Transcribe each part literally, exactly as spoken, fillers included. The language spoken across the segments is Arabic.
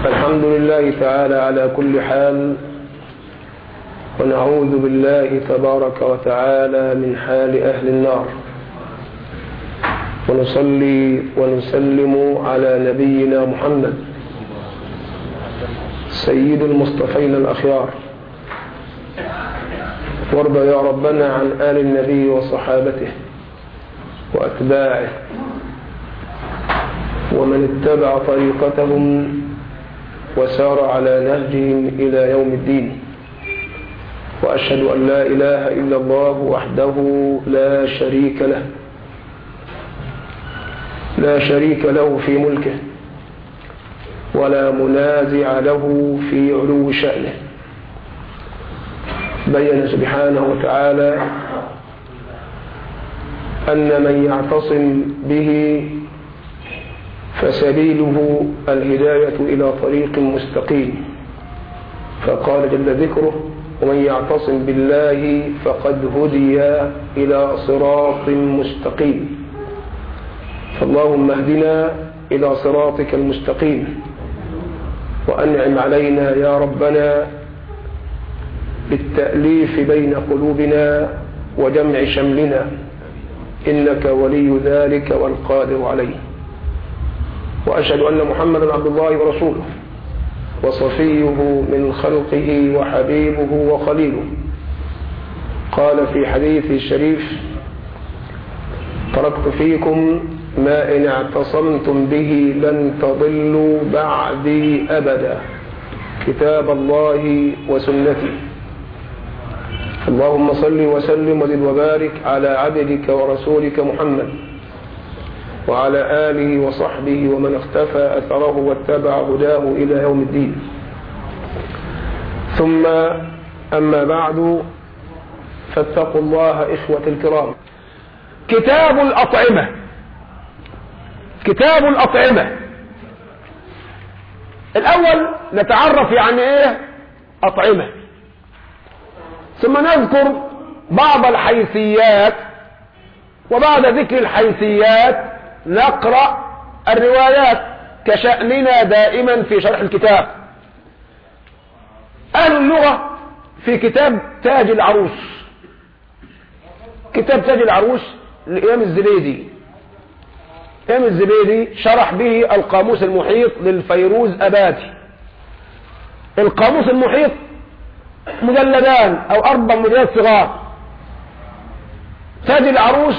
الحمد لله تعالى على كل حال، ونعوذ بالله تبارك وتعالى من حال أهل النار، ونصلي ونسلم على نبينا محمد سيد المصطفين الأخيار. وارض يا ربنا عن آل النبي وصحابته وأتباعه ومن اتبع طريقتهم وسار على نهجهم إلى يوم الدين. وأشهد أن لا إله إلا الله وحده لا شريك له لا شريك له في ملكه، ولا منازع له في علو شأنه. بين سبحانه وتعالى أن من يعتصم به فسبيله الهداية إلى طريق مستقيم، فقال جل ذكره: ومن يعتصم بالله فقد هدي إلى صراط مستقيم. فاللهم اهدنا إلى صراطك المستقيم، وأنعم علينا يا ربنا بالتأليف بين قلوبنا وجمع شملنا، إنك ولي ذلك والقادر عليه. وأشهد أن محمدا عبد الله ورسوله وصفيه من خلقه وحبيبه وخليله. قال في حديث الشريف: تركت فيكم ما إن اعتصمتم به لن تضلوا بعدي أبدا، كتاب الله وسنتي. اللهم صل وسلم وزد وبارك على عبدك ورسولك محمد وعلى آله وصحبه ومن اختفى أثره واتبع هداه إلى يوم الدين. ثم أما بعد، فاتقوا الله إخوة الكرام. كتاب الأطعمة. كتاب الأطعمة الأول نتعرف يعني إيه أطعمة، ثم نذكر بعض الحيثيات، وبعد ذكر الحيثيات نقرأ الروايات كشأننا دائما في شرح الكتاب. أهل اللغة في كتاب تاج العروس، كتاب تاج العروس لإمام الزبيدي. إمام الزبيدي شرح به القاموس المحيط للفيروز أباتي. القاموس المحيط مجلدان أو أربع مجلدات صغار. تاج العروس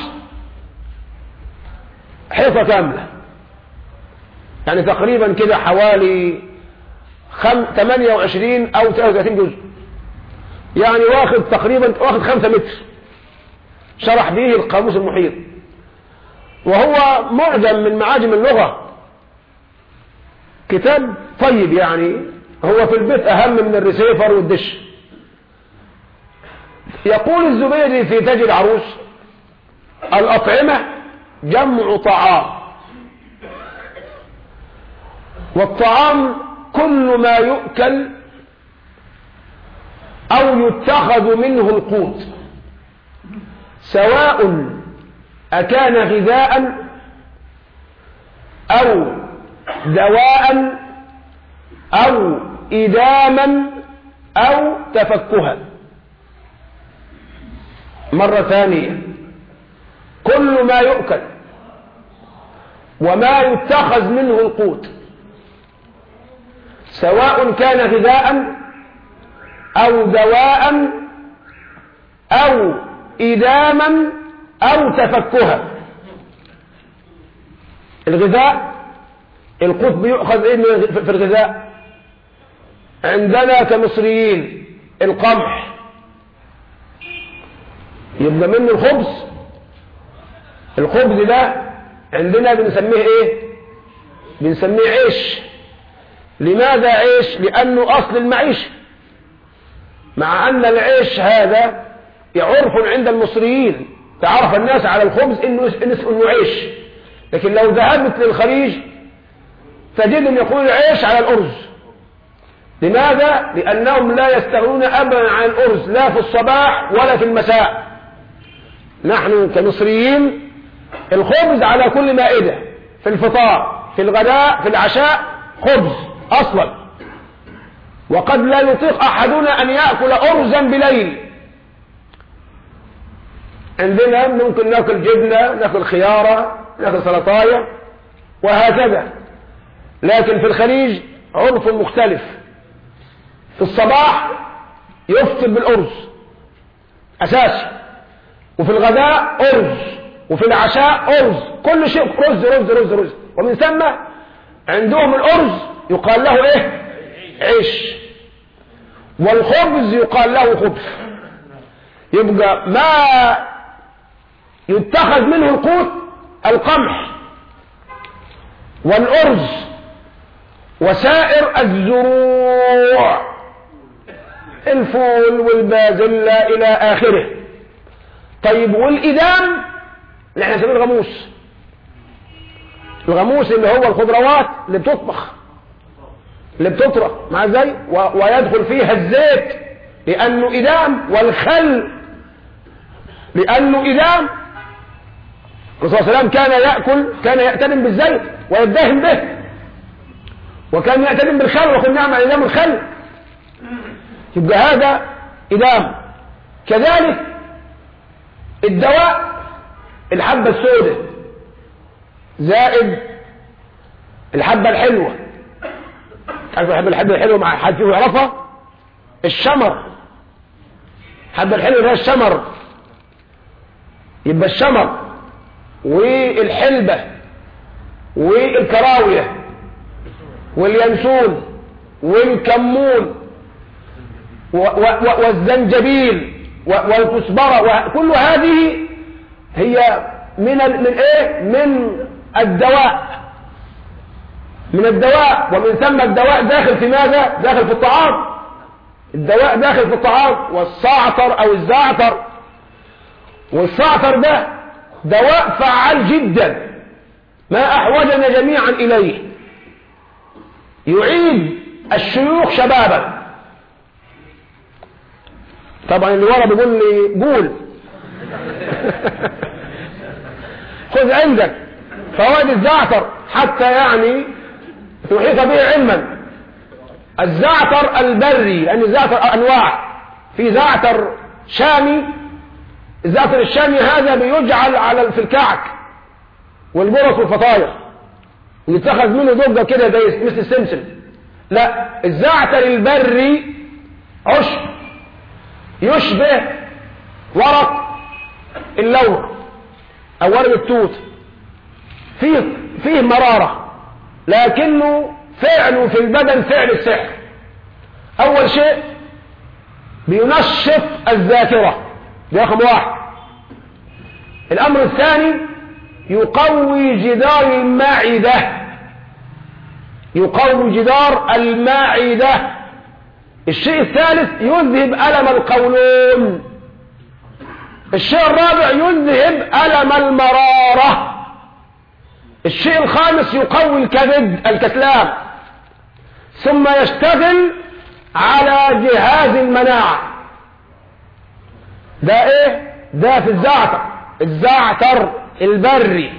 حيطة كاملة، يعني تقريبا كده حوالي خم... ثمانية وعشرين أو ثلاثة وثلاثين جزء، يعني واخد تقريبا واخد خمسة متر. شرح به القاموس المحيط، وهو معجم من معاجم اللغة، كتاب طيب، يعني هو في البيت أهم من الريسيفر والدش. يقول الزبيدي في تاج العروس: الأطعمة جمع طعام، والطعام كل ما يؤكل أو يتخذ منه القوت، سواء أكان غذاء أو دواء أو إداما أو تفكها. مرة ثانية: كل ما يؤكل وما يتخذ منه القوت، سواء كان غذاء أو دواء أو إداما أو تفكها. الغذاء، القوت بيؤخذ إيه في الغذاء؟ عندنا كمصريين القمح، يبقى منه الخبز. الخبز ده عندنا بنسميه ايه؟ بنسميه عيش. لماذا عيش؟ لأنه أصل المعيشة، مع أن العيش هذا عرف عند المصريين، تعرف الناس على الخبز إنه, إنه عيش. لكن لو ذهبت للخليج تجدهم يقولون العيش على الأرز. لماذا؟ لأنهم لا يستغنون أبدا عن الأرز، لا في الصباح ولا في المساء. نحن كمصريين الخبز على كل مائدة، في الفطار، في الغداء، في العشاء، خبز أصلا. وقد لا يطيق أحدنا أن يأكل أرزا بليل. عندنا ممكن ناكل جبنة، ناكل خيارة، ناكل سلطاية وهكذا. لكن في الخليج عرف مختلف. في الصباح يفطر بالأرز أساسي، وفي الغداء أرز، وفي العشاء أرز، كل شيء رز رز رز رز. ومن ثم عندهم الأرز يقال له إيه؟ عيش. والخبز يقال له خبز. يبقى ما يتخذ منه القوت القمح والأرز وسائر الزروع، الفول والبازلة إلى آخره. طيب والإدام اللي احنا نسميه الغموس، الغموس اللي هو الخضروات اللي بتطبخ اللي بتطرح مع ازاي ويدخل فيها الزيت لأنه إدام، والخل لأنه إدام. الرسول صلى الله عليه وسلم كان يأكل، كان يأتدم بالزيت ويدهن به، وكان يأتدم بالخل، وقل نعم على إدام الخل. يبقى هذا إدام. كذلك الدواء الحبة السوداء زائد الحبة الحلوة. تعرف الحبة الحبة الحلوة مع حد فيه يعرفها؟ الشمر. الحبة الحلوة هي الشمر. يبقى الشمر والحلبة والكراوية واليانسون والكمون والزنجبيل والكزبرة، وكل هذه هي من من ايه؟ من الدواء، من الدواء. ومن ثم الدواء داخل في ماذا؟ داخل في الطعام. الدواء داخل في الطعام. والصعتر او الزعتر، والصعتر ده دواء فعال جدا، ما احوجنا جميعا اليه. يعيد الشيوخ شبابا. طبعا اللي ورا بيقول لي قول. خذ عندك فوائد الزعتر حتى يعني تحيط به علما. الزعتر البري، لأن الزعتر أنواع، في زعتر شامي. الزعتر الشامي هذا بيجعل على في الكعك والبرص والفطاير، ويتخذ منه ضجة كده زي مثل السمسم. لا، الزعتر البري عشب يشبه ورق اللور أو ورق التوت، فيه فيه مرارة، لكنه فعله في البدن فعل السحر. أول شيء بينشط الذاكرة، ده رقم واحد. الأمر الثاني يقوي جدار المعدة، يقوي جدار المعدة. الشيء الثالث يذهب ألم القولون. الشيء الرابع يذهب ألم المرارة. الشيء الخامس يقوي الكبد الكتلان. ثم يشتغل على جهاز المناعة. ده ايه؟ ده في الزعتر، الزعتر البري.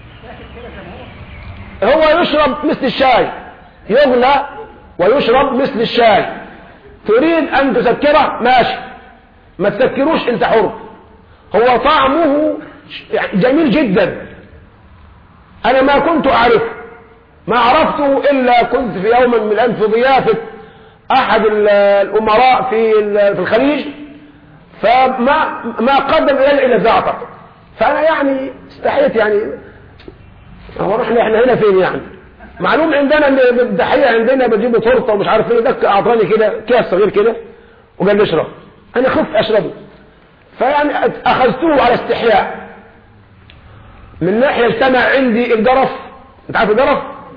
هو يشرب مثل الشاي، يغلى ويشرب مثل الشاي. تريد ان تسكره ماشي، ما تسكروش انت حر. هو طعمه جميل جدا. انا ما كنت اعرفه، ما عرفته الا كنت في يوم من الايام في ضيافة احد الامراء في في الخليج، فما ما قدم الي الى الزعتر. فانا يعني استحيت، يعني هو احنا احنا هنا فين يعني؟ معلوم عندنا ان الضحيه عندنا بتجيبوا تورته ومش عارف ايه. ده اعطاني كده كاس صغير كده وقال لي اشرب. انا خفت اشربه، فيعني اخذته على استحياء. من ناحيه اجتمع عندي الجرف. انت عارف الجرف؟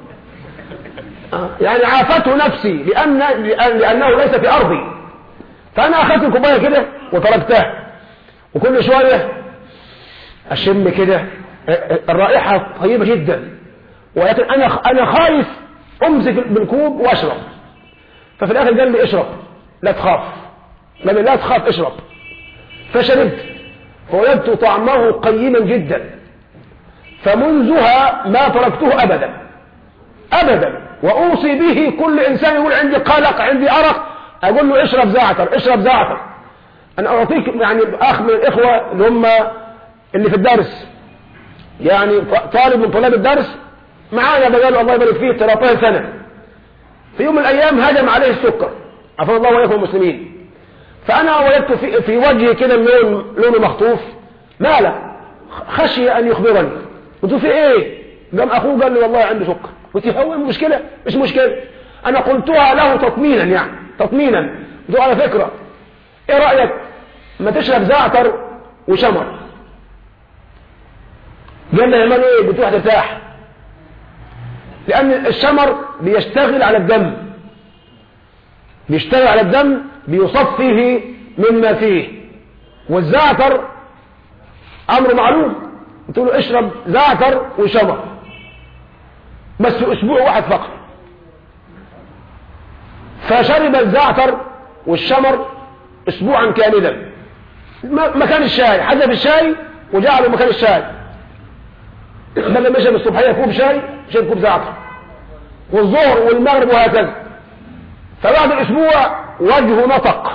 يعني عافته نفسي لأن لأنه ليس في أرضي. فأنا أخذت الكوباية كده وتركتها، وكل شوية أشم كده الرائحة طيبة جدا، ولكن أنا أنا خايف أمسك بالكوب وأشرب. ففي الآخر قال لي اشرب لا تخاف، قال لي لا تخاف اشرب. فشربت فوجدت طعمه قيما جدا، فمنذها ما تركته أبدا أبدا. وأوصي به كل إنسان يقول عندي قلق عندي أرق، أقول له اشرب زعتر اشرب زعتر. أنا أعطيك يعني أخ من الإخوة اللي هم اللي في الدرس، يعني طالب من طلاب الدرس معانا بقاله الله يبارك فيه ثلاثين سنة، في يوم من الأيام هجم عليه السكر عفوا الله وإياكم المسلمين، فأنا وجدت في, في وجهي كده اللون لونه مخطوف، ماله؟ خشي أن يخبرني. قلت في إيه؟ قام أخوه قال لي والله عنده سكر. قلت هو مشكلة؟ مش مشكلة. أنا قلتها له تطمينا، يعني تطمينا. قلت على فكرة إيه رأيك ما تشرب زعتر وشمر؟ قال لي يا مان إيه؟ قلت له هترتاح، لأن الشمر بيشتغل على الدم، بيشتغل على الدم بيصفيه مما فيه، والزعتر أمر معلوم. قلت له اشرب زعتر وشمر بس أسبوع واحد فقط. فشرب الزعتر والشمر أسبوعا كاملا مكان الشاي، حذف الشاي وجعله مكان الشاي، بدل ما يشرب الصبحية كوب شاي شرب كوب زعتر، والظهر والمغرب وهكذا. فبعد الأسبوع وجهه نطق.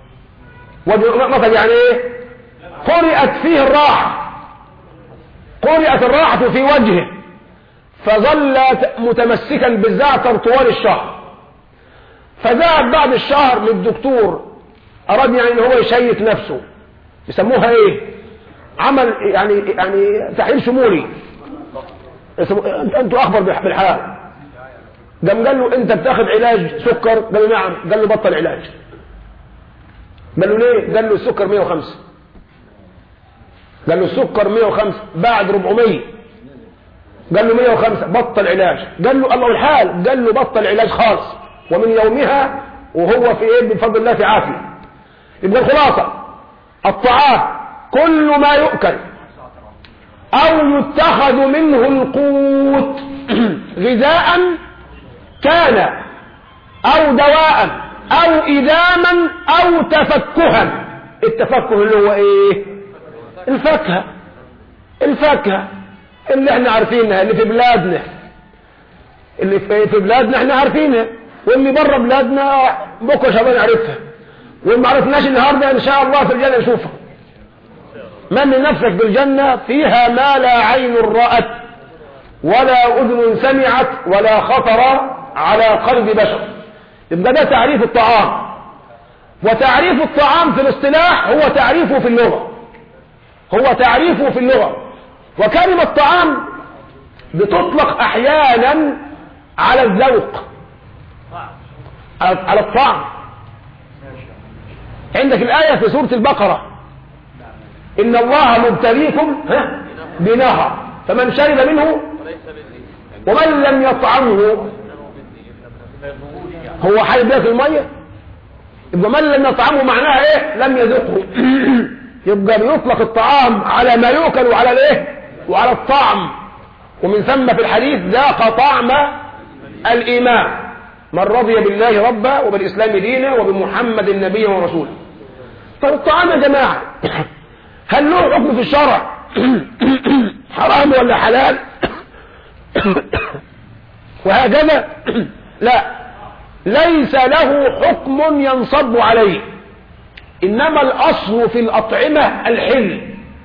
وجهه نطق يعني ايه؟ قرأت فيه الراحة، قرأت الراحة في وجهه، فظل متمسكا بالزعتر طوال الشهر. فذهب بعد الشهر للدكتور، أراد يعني ان هو يشيك نفسه، يسموها ايه؟ عمل يعني يعني تحليل شمولي، انتوا اخبر بالحال. قام قال له انت بتاخد علاج سكر؟ قال له نعم. قال له بطل علاج. قال له ليه؟ قال له السكر مية وخمسة. قال له السكر مية وخمسة بعد أربعمية. قال له مية وخمسة بطل علاج. قال له الله الحال. قال له بطل علاج خالص، ومن يومها وهو في ايه بفضل الله في عافية. يبقى الخلاصة الطعام كل ما يؤكل او يتخذ منه القوت غذاء كان او دواء او إداما او تفكها. التفكه اللي هو ايه؟ الفاكهة. الفاكهة اللي احنا عارفينها، اللي في بلادنا، اللي في بلادنا احنا عارفينها، واللي بره بلادنا بكره شباب نعرفها، واللي ما عرفناش النهارده ان شاء الله في الجنة نشوفها. من نفسك بالجنة فيها ما لا عين رأت ولا أذن سمعت ولا خطر على قلب بشر. يبقى ده تعريف الطعام. وتعريف الطعام في الاصطلاح هو تعريفه في اللغة، هو تعريفه في اللغة. وكلمة طعام بتطلق أحيانا على الذوق، على الطعم. عندك الآية في سورة البقرة إن الله مبتليكم بنهر فمن شرب منه ومن لم يطعمه هو حي بياكل المية. يبقى من لم يطعمه معناها ايه؟ لم يذقه. يبقى بيطلق الطعام على ما يؤكل وعلى الايه؟ وعلى الطعم. ومن ثم في الحديث ذاق طعم الإيمان من رضي بالله ربا وبالإسلام دينا وبمحمد نبيا ورسولا. طب الطعام يا جماعة هل له حكم في الشرع حرام ولا حلال وهكذا؟ لا، ليس له حكم ينصب عليه، إنما الأصل في الأطعمة الحل.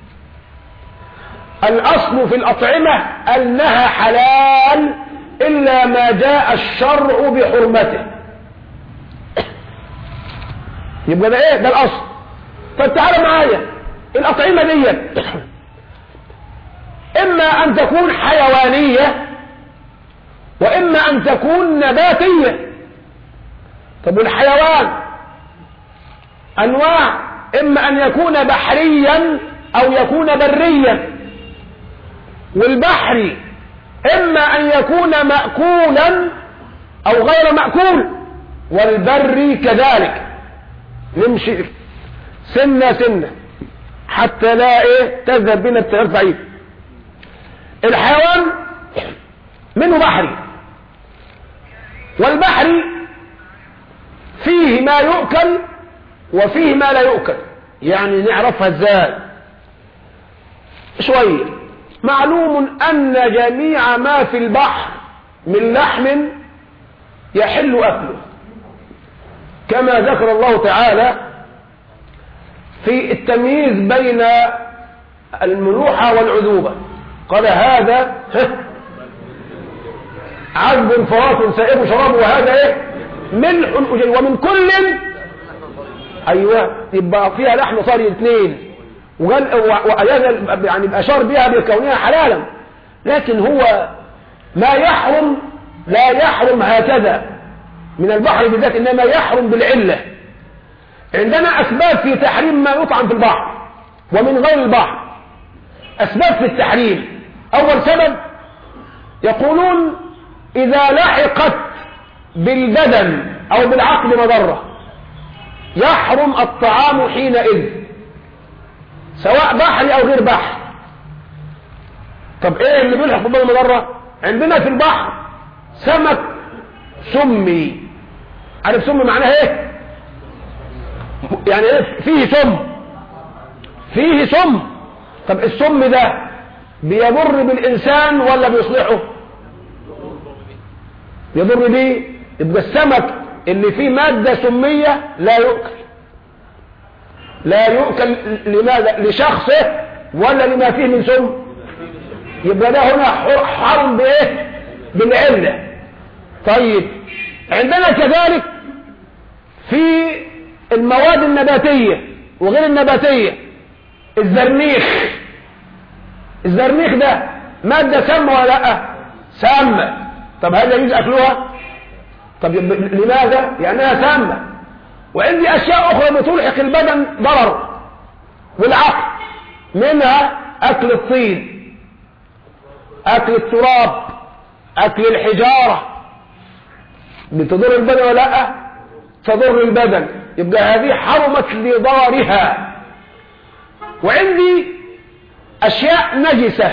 الأصل في الأطعمة أنها حلال إلا ما جاء الشرع بحرمته. يبقى ده إيه؟ ده الأصل. فتعالى معايا الأطعمة دي إما أن تكون حيوانية وإما أن تكون نباتية. طب والحيوان أنواع، إما أن يكون بحريا أو يكون بريا. والبحري إما أن يكون مأكولا أو غير مأكول، والبري كذلك. نمشي سنة سنة حتى لا إيه تذهب بنا التيار بعيد. الحيوان منه بحري، والبحري فيه ما يؤكل وفيه ما لا يؤكل. يعني نعرفها ازاي؟ شوية. معلوم أن جميع ما في البحر من لحم يحل أكله، كما ذكر الله تعالى في التمييز بين الملوحة والعذوبة. قال هذا عذب فرات سائغ شراب وهذا ايه ملح أجل ومن كل ايوه يبقى فيها لحم صار اثنين، وقال يعني اشار بها بكونها حلالا، لكن هو ما يحرم لا يحرم هكذا من البحر بالذات، انما يحرم بالعله. عندنا اسباب في تحريم ما يطعم في البحر ومن غير البحر، اسباب في التحريم. اول سبب يقولون اذا لحقت بالبدن او بالعقل مضره يحرم الطعام حينئذ، سواء بحري او غير بحر. طب ايه اللي بيلحق بالبدن مضره؟ عندنا في البحر سمك سمي، عارف سم معناه ايه؟ يعني ايه؟ فيه سم، فيه سم. طب السم ده بيضر بالإنسان ولا بيصلحه؟ يضر بيه. يبقى السمك اللي فيه مادة سمية لا يؤكل، لا يؤكل. لماذا؟ لشخصه ولا لما فيه من سم؟ يبقى ده هنا حرم بايه؟ بالعلة. طيب عندنا كذلك في المواد النباتية وغير النباتية، الزرنيخ. الزرنيخ ده مادة سامة ولا لا؟ سامة. طب هل يجوز أكلها؟ طب لماذا؟ لأنها سامة. وعندي أشياء أخرى بتلحق البدن ضرر والعقل، منها أكل الطين، أكل التراب، أكل الحجارة، بتضر البدن ولا لا؟ تضر البدن. يبقى هذه حرمت لضررها. وعندي أشياء نجسة،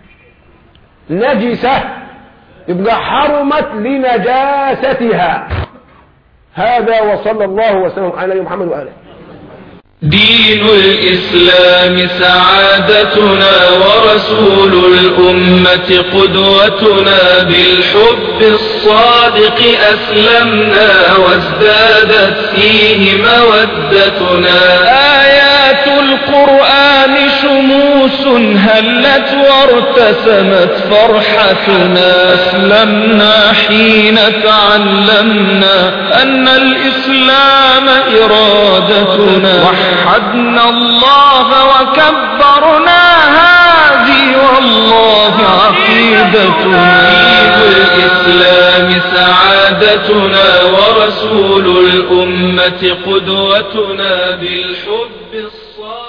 نجسة يبقى حرمت لنجاستها. هذا وصلى الله وسلم على محمد وآله. دين الإسلام سعادتنا ورسول الأمة قدوتنا، بالحب الصادق أسلمنا وازدادت فيه مودتنا. آيات القرآن شموس هلت وارتسمت فرحتنا، أسلمنا حين تعلمنا أن الإسلام إرادتنا، وحدنا الله وكبرنا هذه والله عقيدتنا. دين الإسلام سعادتنا ورسول الأمة قدوتنا، بالحب الصادق